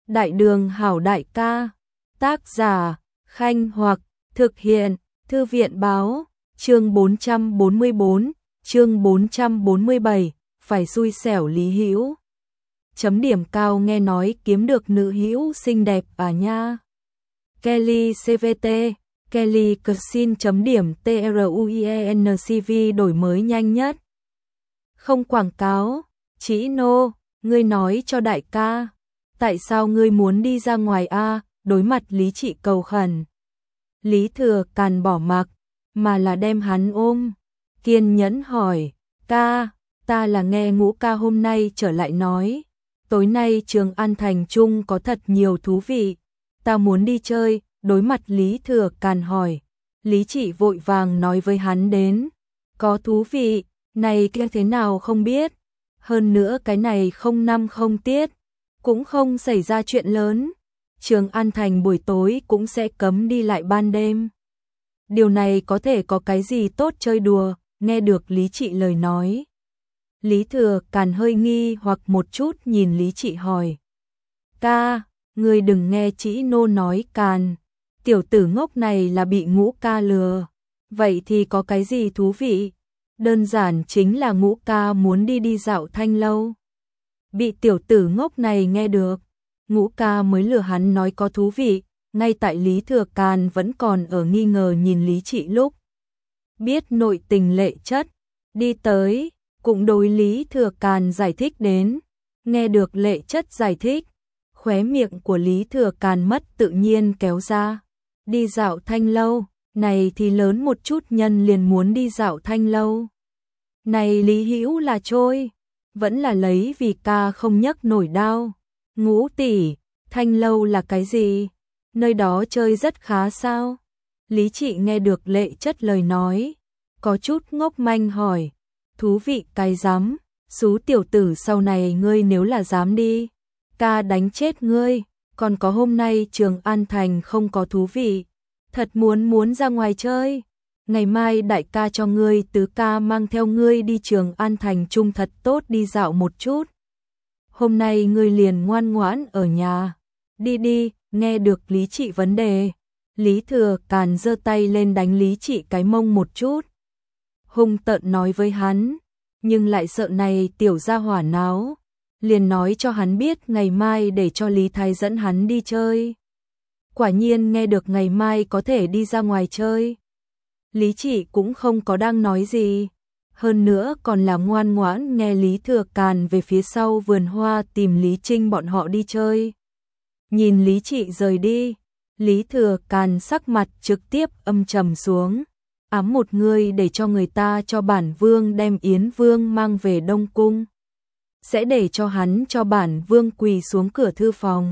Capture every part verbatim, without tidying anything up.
Đại đường hảo đại ca. Tác giả Khanh Hoặc. Thực hiện Thư viện Báo. Chương bốn trăm bốn mươi bốn, chương bốn trăm bốn mươi bảy, phải xui xẻo Lý Hữu. Chấm điểm cao nghe nói kiếm được nữ hữu xinh đẹp à nha. Kelly xê vê tê, Kelly Cuisine chấm điểm truienCV đổi mới nhanh nhất. Không quảng cáo, chỉ nô, ngươi nói cho đại ca, tại sao ngươi muốn đi ra ngoài a? Đối mặt Lý Trị cầu khẩn. Lý Thừa Càn bỏ mặc, mà là đem hắn ôm, kiên nhẫn hỏi, ca, ta là nghe Ngũ ca hôm nay trở lại nói, tối nay Trường An Thành Trung có thật nhiều thú vị, ta muốn đi chơi. Đối mặt Lý Thừa Càn hỏi, Lý Trị vội vàng nói với hắn đến, có thú vị, này kia thế nào không biết, hơn nữa cái này không năm không tiết, cũng không xảy ra chuyện lớn, Trường An Thành buổi tối cũng sẽ cấm đi lại ban đêm. Điều này có thể có cái gì tốt chơi đùa, nghe được Lý Trị lời nói. Lý Thừa Càn hơi nghi hoặc một chút nhìn Lý Trị hỏi, ca, ngươi đừng nghe Chỉ nô nói Càn, tiểu tử ngốc này là bị Ngũ ca lừa, vậy thì có cái gì thú vị, đơn giản chính là Ngũ ca muốn đi đi dạo Thanh Lâu. Bị tiểu tử ngốc này nghe được, Ngũ ca mới lừa hắn nói có thú vị, ngay tại Lý Thừa Càn vẫn còn ở nghi ngờ nhìn Lý Trị lúc biết nội tình Lệ Chất đi tới, cũng đối Lý Thừa Càn giải thích đến, nghe được Lệ Chất giải thích, khóe miệng của Lý Thừa Càn mất tự nhiên kéo ra, đi dạo Thanh Lâu, này thì lớn một chút nhân liền muốn đi dạo Thanh Lâu. Này Lý Hữu là trôi, vẫn là lấy vì ca không nhấc nổi đao. Ngũ tỷ, Thanh Lâu là cái gì? Nơi đó chơi rất khá sao? Lý Trị nghe được Lệ Chất lời nói, có chút ngốc manh hỏi, thú vị cái rắm, xú tiểu tử sau này ngươi nếu là dám đi, ca đánh chết ngươi, còn có hôm nay Trường An Thành không có thú vị, thật muốn muốn ra ngoài chơi, ngày mai đại ca cho ngươi tứ ca mang theo ngươi đi Trường An Thành Trung thật tốt đi dạo một chút. Hôm nay ngươi liền ngoan ngoãn ở nhà, đi đi, nghe được Lý Trị vấn đề, Lý Thừa Càn giơ tay lên đánh Lý Trị cái mông một chút, hung tợn nói với hắn, nhưng lại sợ này tiểu gia hỏa náo, liền nói cho hắn biết ngày mai để cho Lý Thái dẫn hắn đi chơi. Quả nhiên nghe được ngày mai có thể đi ra ngoài chơi, Lý Trị cũng không có đang nói gì, hơn nữa còn là ngoan ngoãn nghe Lý Thừa Càn về phía sau vườn hoa tìm Lý Trinh bọn họ đi chơi. Nhìn Lý Trị rời đi, Lý Thừa Càn sắc mặt trực tiếp âm trầm xuống, ám một người để cho người ta cho bản vương đem Yến Vương mang về Đông Cung, sẽ để cho hắn cho bản vương quỳ xuống cửa thư phòng.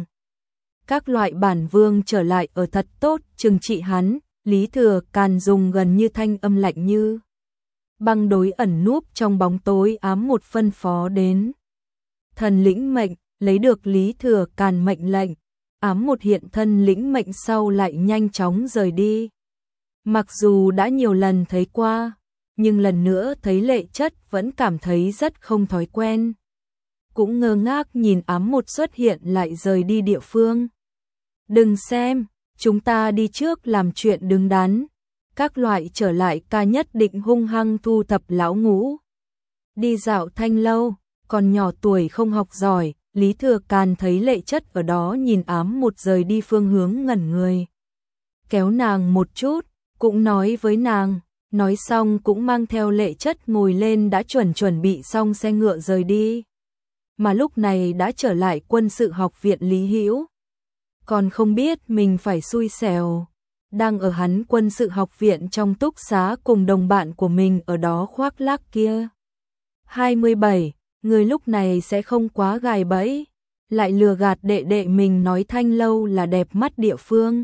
Các loại bản vương trở lại ở thật tốt trừng trị hắn. Lý Thừa Càn dùng gần như thanh âm lạnh như băng đối ẩn núp trong bóng tối ám một phân phó đến. Thần lĩnh mệnh, lấy được Lý Thừa Càn mệnh lệnh, ám một hiện thân lĩnh mệnh sau lại nhanh chóng rời đi. Mặc dù đã nhiều lần thấy qua, nhưng lần nữa thấy Lệ Chất vẫn cảm thấy rất không thói quen. Cũng ngơ ngác nhìn ám một xuất hiện lại rời đi địa phương. Đừng xem, chúng ta đi trước làm chuyện đứng đắn, các loại trở lại ca nhất định hung hăng thu thập lão Ngũ. Đi dạo Thanh Lâu, còn nhỏ tuổi không học giỏi, Lý Thừa Càn thấy Lệ Chất ở đó nhìn ám một rời đi phương hướng ngẩn người. Kéo nàng một chút, cũng nói với nàng, nói xong cũng mang theo Lệ Chất ngồi lên đã chuẩn chuẩn bị xong xe ngựa rời đi. Mà lúc này đã trở lại quân sự học viện Lý Hữu. Còn không biết mình phải xui xẻo, đang ở hắn quân sự học viện trong túc xá cùng đồng bạn của mình ở đó khoác lác kia. hai mươi bảy, người lúc này sẽ không quá gài bẫy, lại lừa gạt đệ đệ mình nói Thanh Lâu là đẹp mắt địa phương.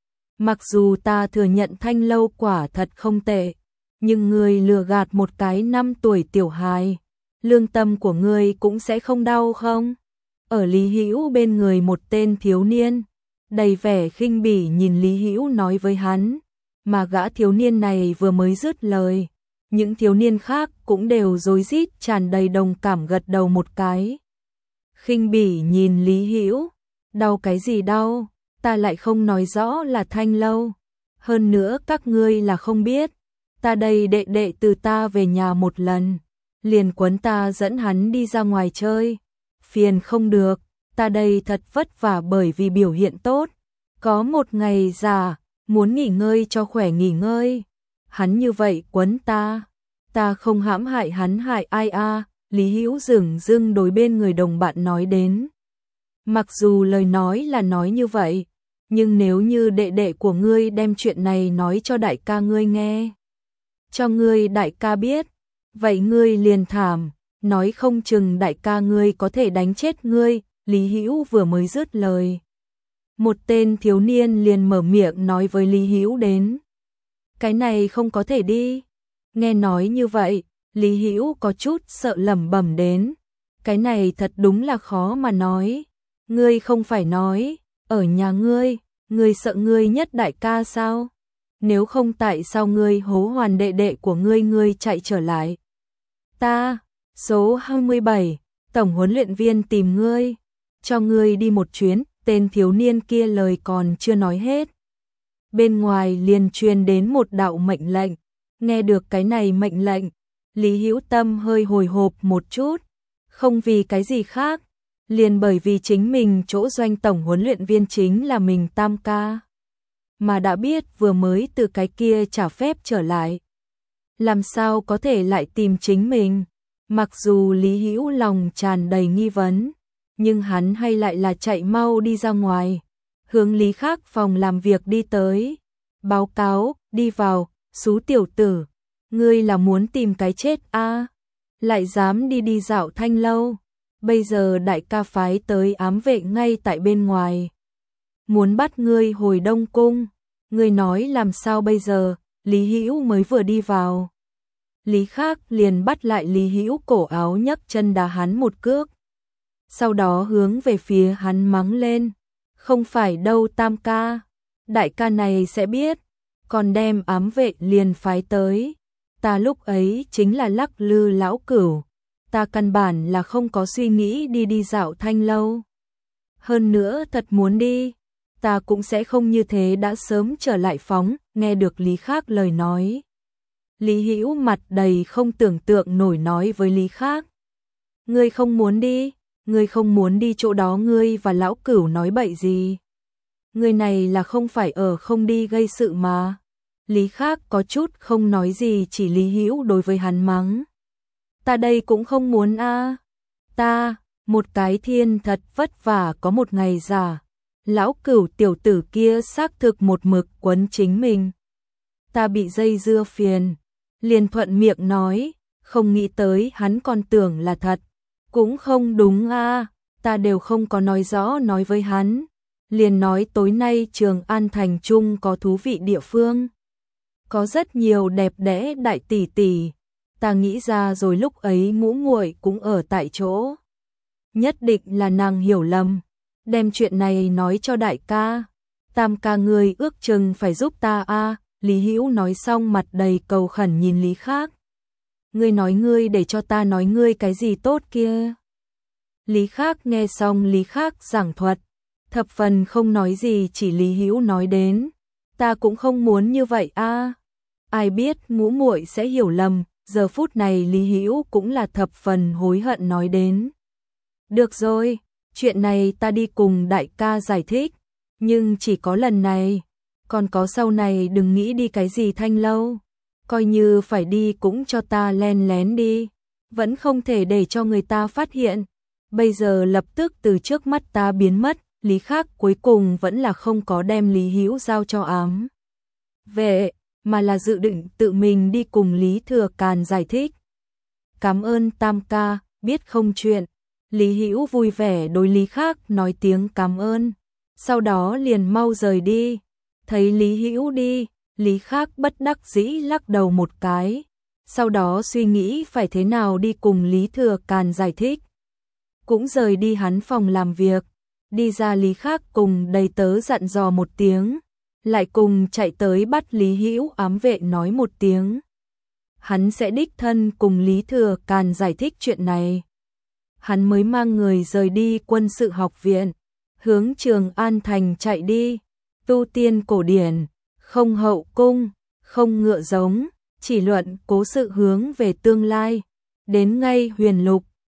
Mặc dù ta thừa nhận Thanh Lâu quả thật không tệ, nhưng người lừa gạt một cái năm tuổi tiểu hài, lương tâm của người cũng sẽ không đau không? Ở Lý Hữu bên người một tên thiếu niên đầy vẻ khinh bỉ nhìn Lý Hữu nói với hắn, mà gã thiếu niên này vừa mới dứt lời, những thiếu niên khác cũng đều rối rít tràn đầy đồng cảm gật đầu một cái. Khinh bỉ nhìn Lý Hữu, Đau cái gì đau, ta lại không nói rõ là Thanh Lâu. Hơn nữa các ngươi là không biết, ta đây đệ đệ từ ta về nhà một lần, liền quấn ta dẫn hắn đi ra ngoài chơi. Phiền không được, ta đây thật vất vả bởi vì biểu hiện tốt. Có một ngày già, muốn nghỉ ngơi cho khỏe nghỉ ngơi. Hắn như vậy quấn ta, ta không hãm hại hắn hại ai a. Lý Hữu dửng dưng đối bên người đồng bạn nói đến. Mặc dù lời nói là nói như vậy, nhưng nếu như đệ đệ của ngươi đem chuyện này nói cho đại ca ngươi nghe, cho ngươi đại ca biết, vậy ngươi liền thảm, nói không chừng đại ca ngươi có thể đánh chết ngươi. Lý Hữu vừa mới dứt lời, một tên thiếu niên liền mở miệng nói với Lý Hữu đến. Cái này không có thể đi. Nghe nói như vậy, Lý Hữu có chút sợ lẩm bẩm đến. Cái này thật đúng là khó mà nói. Ngươi không phải nói, ở nhà ngươi, ngươi sợ ngươi nhất đại ca sao? Nếu không tại sao ngươi hố hoàn đệ đệ của ngươi ngươi chạy trở lại? Ta, số hai mươi bảy, tổng huấn luyện viên tìm ngươi, cho ngươi đi một chuyến. Tên thiếu niên kia lời còn chưa nói hết, bên ngoài liền truyền đến một đạo mệnh lệnh. Nghe được cái này mệnh lệnh, Lý Hữu tâm hơi hồi hộp một chút, không vì cái gì khác, liền bởi vì chính mình chỗ doanh tổng huấn luyện viên chính là mình Tam ca, mà đã biết vừa mới từ cái kia trả phép trở lại, làm sao có thể lại tìm chính mình. Mặc dù Lý Hữu lòng tràn đầy nghi vấn, nhưng hắn hay lại là chạy mau đi ra ngoài, hướng Lý Khác phòng làm việc đi tới. Báo cáo, đi vào, xú tiểu tử, ngươi là muốn tìm cái chết a? À? Lại dám đi đi dạo Thanh Lâu, bây giờ đại ca phái tới ám vệ ngay tại bên ngoài, muốn bắt ngươi hồi Đông Cung, ngươi nói làm sao bây giờ? Lý Hữu mới vừa đi vào, Lý Khác liền bắt lại Lý Hữu cổ áo nhấc chân đá hắn một cước. Sau đó hướng về phía hắn mắng lên, không phải đâu Tam ca, đại ca này sẽ biết, còn đem ám vệ liền phái tới. Ta lúc ấy chính là lắc lư lão cửu, ta căn bản là không có suy nghĩ đi đi dạo Thanh Lâu. Hơn nữa thật muốn đi, ta cũng sẽ không như thế đã sớm trở lại phóng. Nghe được Lý Khác lời nói, Lý Hữu mặt đầy không tưởng tượng nổi nói với Lý Khác, ngươi không muốn đi? Ngươi không muốn đi chỗ đó ngươi và lão cửu nói bậy gì? Ngươi này là không phải ở không đi gây sự mà. Lý Khác có chút không nói gì, chỉ Lý Hữu đối với hắn mắng. Ta đây cũng không muốn a. À. Ta, một cái thiên thật vất vả có một ngày giả. Lão cửu tiểu tử kia xác thực một mực quấn chính mình. Ta bị dây dưa phiền, liền thuận miệng nói, không nghĩ tới hắn còn tưởng là thật. Cũng không đúng a, à, ta đều không có nói rõ nói với hắn, liền nói tối nay Trường An thành trung có thú vị địa phương, có rất nhiều đẹp đẽ đại tỷ tỷ, ta nghĩ ra rồi lúc ấy ngũ muội cũng ở tại chỗ, nhất định là nàng hiểu lầm, đem chuyện này nói cho đại ca, Tam ca ngươi ước chừng phải giúp ta a. À. Lý Hữu nói xong mặt đầy cầu khẩn nhìn Lý Khác. Ngươi nói ngươi để cho ta nói ngươi cái gì tốt kia? Lý Khác nghe xong Lý Khác giảng thuật, thập phần không nói gì, chỉ Lý Hữu nói đến, ta cũng không muốn như vậy a. À. Ai biết ngũ muội sẽ hiểu lầm, giờ phút này Lý Hữu cũng là thập phần hối hận nói đến. Được rồi, chuyện này ta đi cùng đại ca giải thích, nhưng chỉ có lần này, còn có sau này đừng nghĩ đi cái gì Thanh Lâu. Coi như phải đi cũng cho ta len lén đi, vẫn không thể để cho người ta phát hiện. Bây giờ lập tức từ trước mắt ta biến mất. Lý Khác cuối cùng vẫn là không có đem Lý Hữu giao cho ám vệ, mà là dự định tự mình đi cùng Lý Thừa Càn giải thích. Cảm ơn Tam ca, biết không chuyện. Lý Hữu vui vẻ đối Lý Khác nói tiếng cảm ơn, sau đó liền mau rời đi. Thấy Lý Hữu đi, Lý Khác bất đắc dĩ lắc đầu một cái, sau đó suy nghĩ phải thế nào đi cùng Lý Thừa Càn giải thích. Cũng rời đi hắn phòng làm việc, đi ra Lý Khác cùng đầy tớ dặn dò một tiếng, lại cùng chạy tới bắt Lý Hữu ám vệ nói một tiếng. Hắn sẽ đích thân cùng Lý Thừa Càn giải thích chuyện này. Hắn mới mang người rời đi quân sự học viện, hướng Trường An Thành chạy đi. Tu tiên cổ điển, không hậu cung, không ngựa giống, chỉ luận cố sự hướng về tương lai. Đến ngay huyền lục,